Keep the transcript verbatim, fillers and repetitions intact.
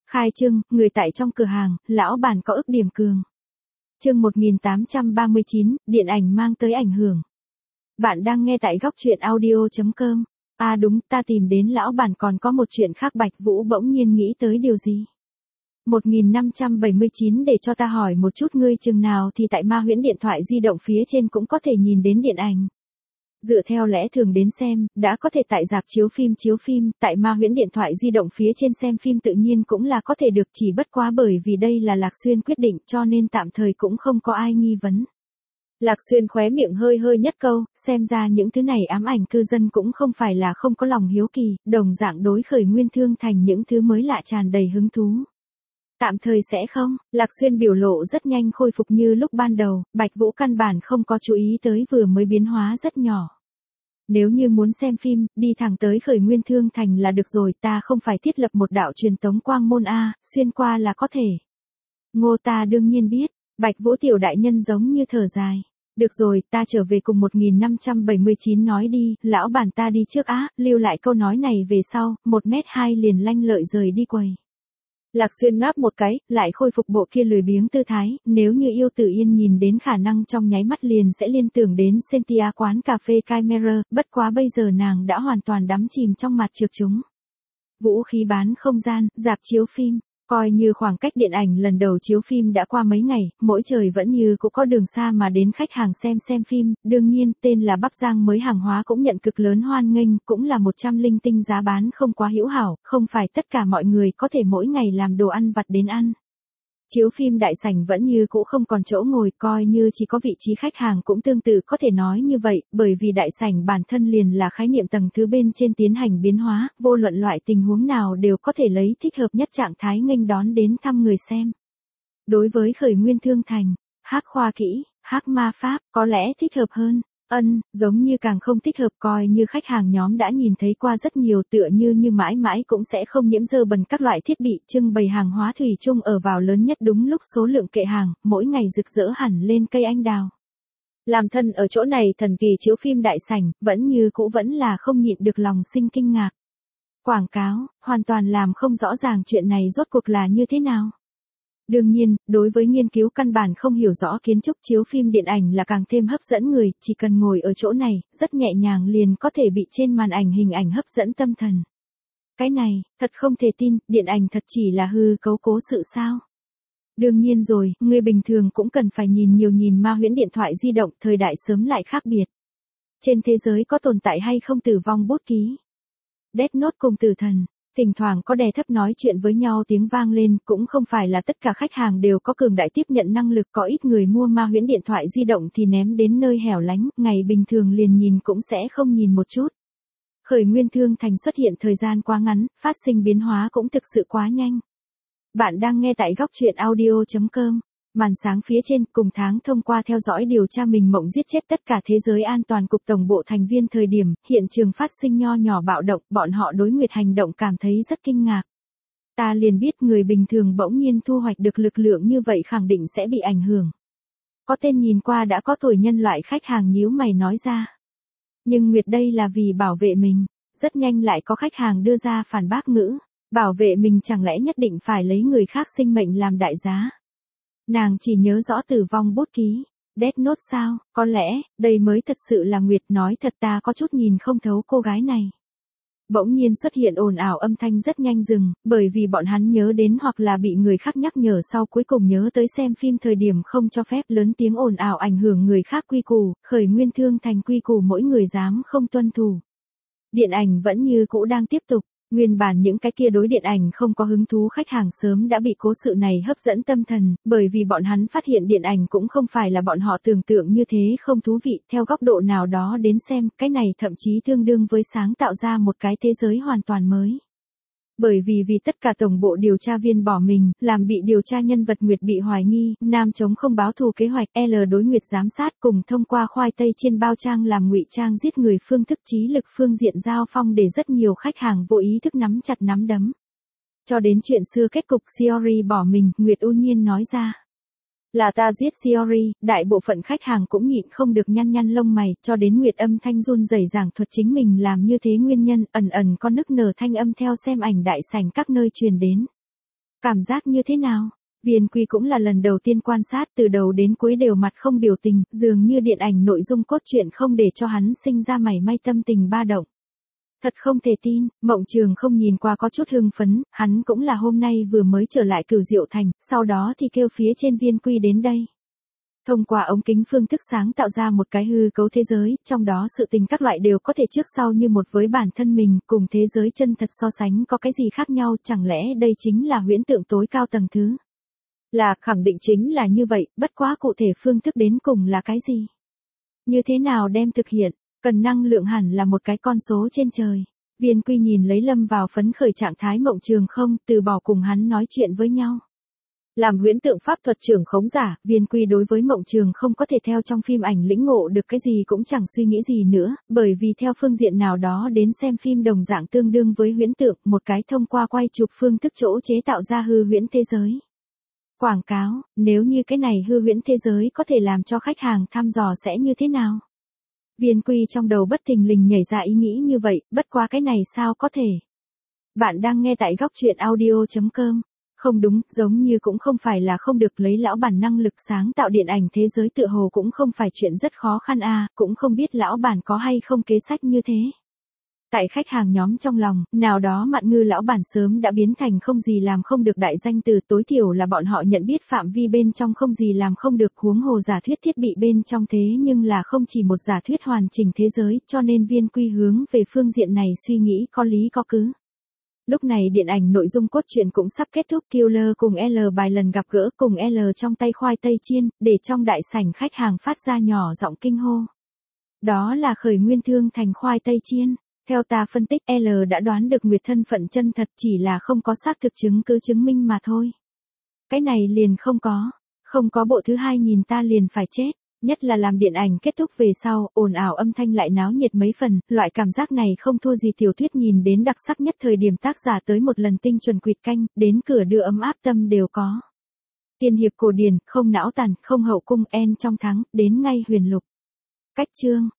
Khai trương, người tại trong cửa hàng, lão bản có ức điểm cường. Chương một nghìn tám trăm ba mươi chín, điện ảnh mang tới ảnh hưởng. Bạn đang nghe tại góc truyện audio chấm com. À đúng, ta tìm đến lão bản còn có một chuyện khác. Bạch Vũ bỗng nhiên nghĩ tới điều gì? một nghìn năm trăm bảy mươi chín để cho ta hỏi một chút, ngươi chừng nào thì tại Ma Huyễn điện thoại di động phía trên cũng có thể nhìn đến điện ảnh. Dựa theo lẽ thường đến xem, đã có thể tại rạp chiếu phim chiếu phim, tại Ma Huyễn điện thoại di động phía trên xem phim tự nhiên cũng là có thể được, chỉ bất quá bởi vì đây là Lạc Xuyên quyết định cho nên tạm thời cũng không có ai nghi vấn. Lạc Xuyên khóe miệng hơi hơi nhất câu, xem ra những thứ này ám ảnh cư dân cũng không phải là không có lòng hiếu kỳ, đồng dạng đối khởi nguyên thương thành những thứ mới lạ tràn đầy hứng thú. Tạm thời sẽ không, Lạc Xuyên biểu lộ rất nhanh khôi phục như lúc ban đầu, Bạch Vũ căn bản không có chú ý tới vừa mới biến hóa rất nhỏ. Nếu như muốn xem phim, đi thẳng tới khởi nguyên thương thành là được rồi, ta không phải thiết lập một đạo truyền tống quang môn A, xuyên qua là có thể. Ngô ta đương nhiên biết, Bạch Vũ tiểu đại nhân giống như thở dài. Được rồi, ta trở về cùng một nghìn năm trăm bảy mươi chín nói đi, lão bản ta đi trước á, lưu lại câu nói này về sau, một mét hai liền lanh lợi rời đi quầy. Lạc Xuyên ngáp một cái, lại khôi phục bộ kia lười biếng tư thái, nếu như Yêu Tử Yên nhìn đến khả năng trong nháy mắt liền sẽ liên tưởng đến Sentia quán cà phê Chimera, bất quá bây giờ nàng đã hoàn toàn đắm chìm trong mặt trược chúng. Vũ khí bán không gian, rạp chiếu phim, coi như khoảng cách điện ảnh lần đầu chiếu phim đã qua mấy ngày, mỗi trời vẫn như cũng có đường xa mà đến khách hàng xem xem phim, đương nhiên tên là Bắc Giang mới hàng hóa cũng nhận cực lớn hoan nghênh, cũng là một trăm linh tinh giá bán không quá hữu hảo, không phải tất cả mọi người có thể mỗi ngày làm đồ ăn vặt đến ăn. Chiếu phim đại sảnh vẫn như cũ không còn chỗ ngồi, coi như chỉ có vị trí khách hàng cũng tương tự có thể nói như vậy, bởi vì đại sảnh bản thân liền là khái niệm tầng thứ bên trên tiến hành biến hóa, vô luận loại tình huống nào đều có thể lấy thích hợp nhất trạng thái nghênh đón đến thăm người xem. Đối với khởi nguyên thương thành, hắc khoa kỹ, hắc ma pháp, có lẽ thích hợp hơn. Ân, giống như càng không thích hợp, coi như khách hàng nhóm đã nhìn thấy qua rất nhiều, tựa như như mãi mãi cũng sẽ không nhiễm dơ bẩn các loại thiết bị, trưng bày hàng hóa thủy chung ở vào lớn nhất đúng lúc số lượng kệ hàng, mỗi ngày rực rỡ hẳn lên cây anh đào. Làm thân ở chỗ này thần kỳ chiếu phim đại sảnh, vẫn như cũ vẫn là không nhịn được lòng sinh kinh ngạc. Quảng cáo, hoàn toàn làm không rõ ràng chuyện này rốt cuộc là như thế nào. Đương nhiên, đối với nghiên cứu căn bản không hiểu rõ kiến trúc chiếu phim điện ảnh là càng thêm hấp dẫn người, chỉ cần ngồi ở chỗ này, rất nhẹ nhàng liền có thể bị trên màn ảnh hình ảnh hấp dẫn tâm thần. Cái này, thật không thể tin, điện ảnh thật chỉ là hư cấu cố sự sao? Đương nhiên rồi, người bình thường cũng cần phải nhìn nhiều nhìn Ma Huyễn điện thoại di động, thời đại sớm lại khác biệt. Trên thế giới có tồn tại hay không tử vong bút ký? Death Note cùng tử thần. Thỉnh thoảng có đè thấp nói chuyện với nhau tiếng vang lên, cũng không phải là tất cả khách hàng đều có cường đại tiếp nhận năng lực, có ít người mua Ma Huyễn điện thoại di động thì ném đến nơi hẻo lánh, ngày bình thường liền nhìn cũng sẽ không nhìn một chút. Khởi nguyên thương thành xuất hiện thời gian quá ngắn, phát sinh biến hóa cũng thực sự quá nhanh. Bạn đang nghe tại góc truyện audio chấm com. Màn sáng phía trên, cùng tháng thông qua theo dõi điều tra mình mộng giết chết tất cả thế giới an toàn cục tổng bộ thành viên thời điểm, hiện trường phát sinh nho nhỏ bạo động, bọn họ đối Nguyệt hành động cảm thấy rất kinh ngạc. Ta liền biết người bình thường bỗng nhiên thu hoạch được lực lượng như vậy khẳng định sẽ bị ảnh hưởng. Có tên nhìn qua đã có tuổi nhân loại khách hàng nhíu mày nói ra. Nhưng Nguyệt đây là vì bảo vệ mình, rất nhanh lại có khách hàng đưa ra phản bác ngữ. Bảo vệ mình chẳng lẽ nhất định phải lấy người khác sinh mệnh làm đại giá? Nàng chỉ nhớ rõ tử vong bút ký, Death Note sao, có lẽ, đây mới thật sự là Nguyệt, nói thật ta có chút nhìn không thấu cô gái này. Bỗng nhiên xuất hiện ồn ào âm thanh rất nhanh dừng, bởi vì bọn hắn nhớ đến hoặc là bị người khác nhắc nhở sau cuối cùng nhớ tới xem phim thời điểm không cho phép lớn tiếng ồn ào ảnh hưởng người khác quy củ, khởi nguyên thương thành quy củ mỗi người dám không tuân thủ. Điện ảnh vẫn như cũ đang tiếp tục. Nguyên bản những cái kia đối điện ảnh không có hứng thú khách hàng sớm đã bị cố sự này hấp dẫn tâm thần, bởi vì bọn hắn phát hiện điện ảnh cũng không phải là bọn họ tưởng tượng như thế không thú vị, theo góc độ nào đó đến xem, cái này thậm chí tương đương với sáng tạo ra một cái thế giới hoàn toàn mới. Bởi vì vì tất cả tổng bộ điều tra viên bỏ mình, làm bị điều tra nhân vật Nguyệt bị hoài nghi, Nam chống không báo thù kế hoạch, L đối Nguyệt giám sát cùng thông qua khoai tây trên bao trang làm ngụy trang giết người phương thức trí lực phương diện giao phong để rất nhiều khách hàng vô ý thức nắm chặt nắm đấm. Cho đến chuyện xưa kết cục Shiori bỏ mình, Nguyệt u nhiên nói ra. Là ta giết Shiori, đại bộ phận khách hàng cũng nhịn không được nhăn nhăn lông mày, cho đến Nguyệt âm thanh run rẩy giảng thuật chính mình làm như thế nguyên nhân, ẩn ẩn có nức nở thanh âm theo xem ảnh đại sảnh các nơi truyền đến. Cảm giác như thế nào? Viên Quy cũng là lần đầu tiên quan sát, từ đầu đến cuối đều mặt không biểu tình, dường như điện ảnh nội dung cốt truyện không để cho hắn sinh ra mảy may tâm tình ba động. Thật không thể tin, Mộng Trường không nhìn qua có chút hưng phấn, hắn cũng là hôm nay vừa mới trở lại Cửu Diệu Thành, sau đó thì kêu phía trên Viên Quy đến đây. Thông qua ống kính phương thức sáng tạo ra một cái hư cấu thế giới, trong đó sự tình các loại đều có thể trước sau như một với bản thân mình, cùng thế giới chân thật so sánh có cái gì khác nhau, chẳng lẽ đây chính là huyễn tượng tối cao tầng thứ? Là, khẳng định chính là như vậy, bất quá cụ thể phương thức đến cùng là cái gì? Như thế nào đem thực hiện? Cần năng lượng hẳn là một cái con số trên trời. Viên Quy nhìn lấy lâm vào phấn khởi trạng thái Mộng Trường không, từ bỏ cùng hắn nói chuyện với nhau. Làm huyễn tượng pháp thuật trưởng khống giả, Viên Quy đối với Mộng Trường không có thể theo trong phim ảnh lĩnh ngộ được cái gì cũng chẳng suy nghĩ gì nữa, bởi vì theo phương diện nào đó đến xem phim đồng dạng tương đương với huyễn tượng, một cái thông qua quay chụp phương thức chỗ chế tạo ra hư huyễn thế giới. Quảng cáo, nếu như cái này hư huyễn thế giới có thể làm cho khách hàng thăm dò sẽ như thế nào? Viên Quy trong đầu bất thình lình nhảy ra ý nghĩ như vậy, bất quá cái này sao có thể? Bạn đang nghe tại góc truyện audio chấm com. Không đúng, giống như cũng không phải là không được, lấy lão bản năng lực sáng tạo điện ảnh thế giới tựa hồ cũng không phải chuyện rất khó khăn a, à, cũng không biết lão bản có hay không kế sách như thế. Tại khách hàng nhóm trong lòng, nào đó Mạn Ngư lão bản sớm đã biến thành không gì làm không được đại danh từ, tối thiểu là bọn họ nhận biết phạm vi bên trong không gì làm không được, huống hồ giả thuyết thiết bị bên trong thế nhưng là không chỉ một giả thuyết hoàn chỉnh thế giới, cho nên Viên Quy hướng về phương diện này suy nghĩ có lý có cứ. Lúc này điện ảnh nội dung cốt truyện cũng sắp kết thúc, Killer cùng L bài lần gặp gỡ cùng L trong tay khoai tây chiên, để trong đại sảnh khách hàng phát ra nhỏ giọng kinh hô. Đó là khởi nguyên thương thành khoai tây chiên. Theo ta phân tích, L đã đoán được Nguyệt thân phận chân thật, chỉ là không có xác thực chứng cứ chứng minh mà thôi. Cái này liền không có. Không có bộ thứ hai nhìn ta liền phải chết. Nhất là làm điện ảnh kết thúc về sau, ồn ào âm thanh lại náo nhiệt mấy phần, loại cảm giác này không thua gì tiểu thuyết nhìn đến đặc sắc nhất thời điểm tác giả tới một lần tinh chuẩn quỵt canh, đến cửa đưa ấm áp tâm đều có. Tiên hiệp cổ điển, không não tàn, không hậu cung, en trong thắng, đến ngay huyền lục. Cách chương.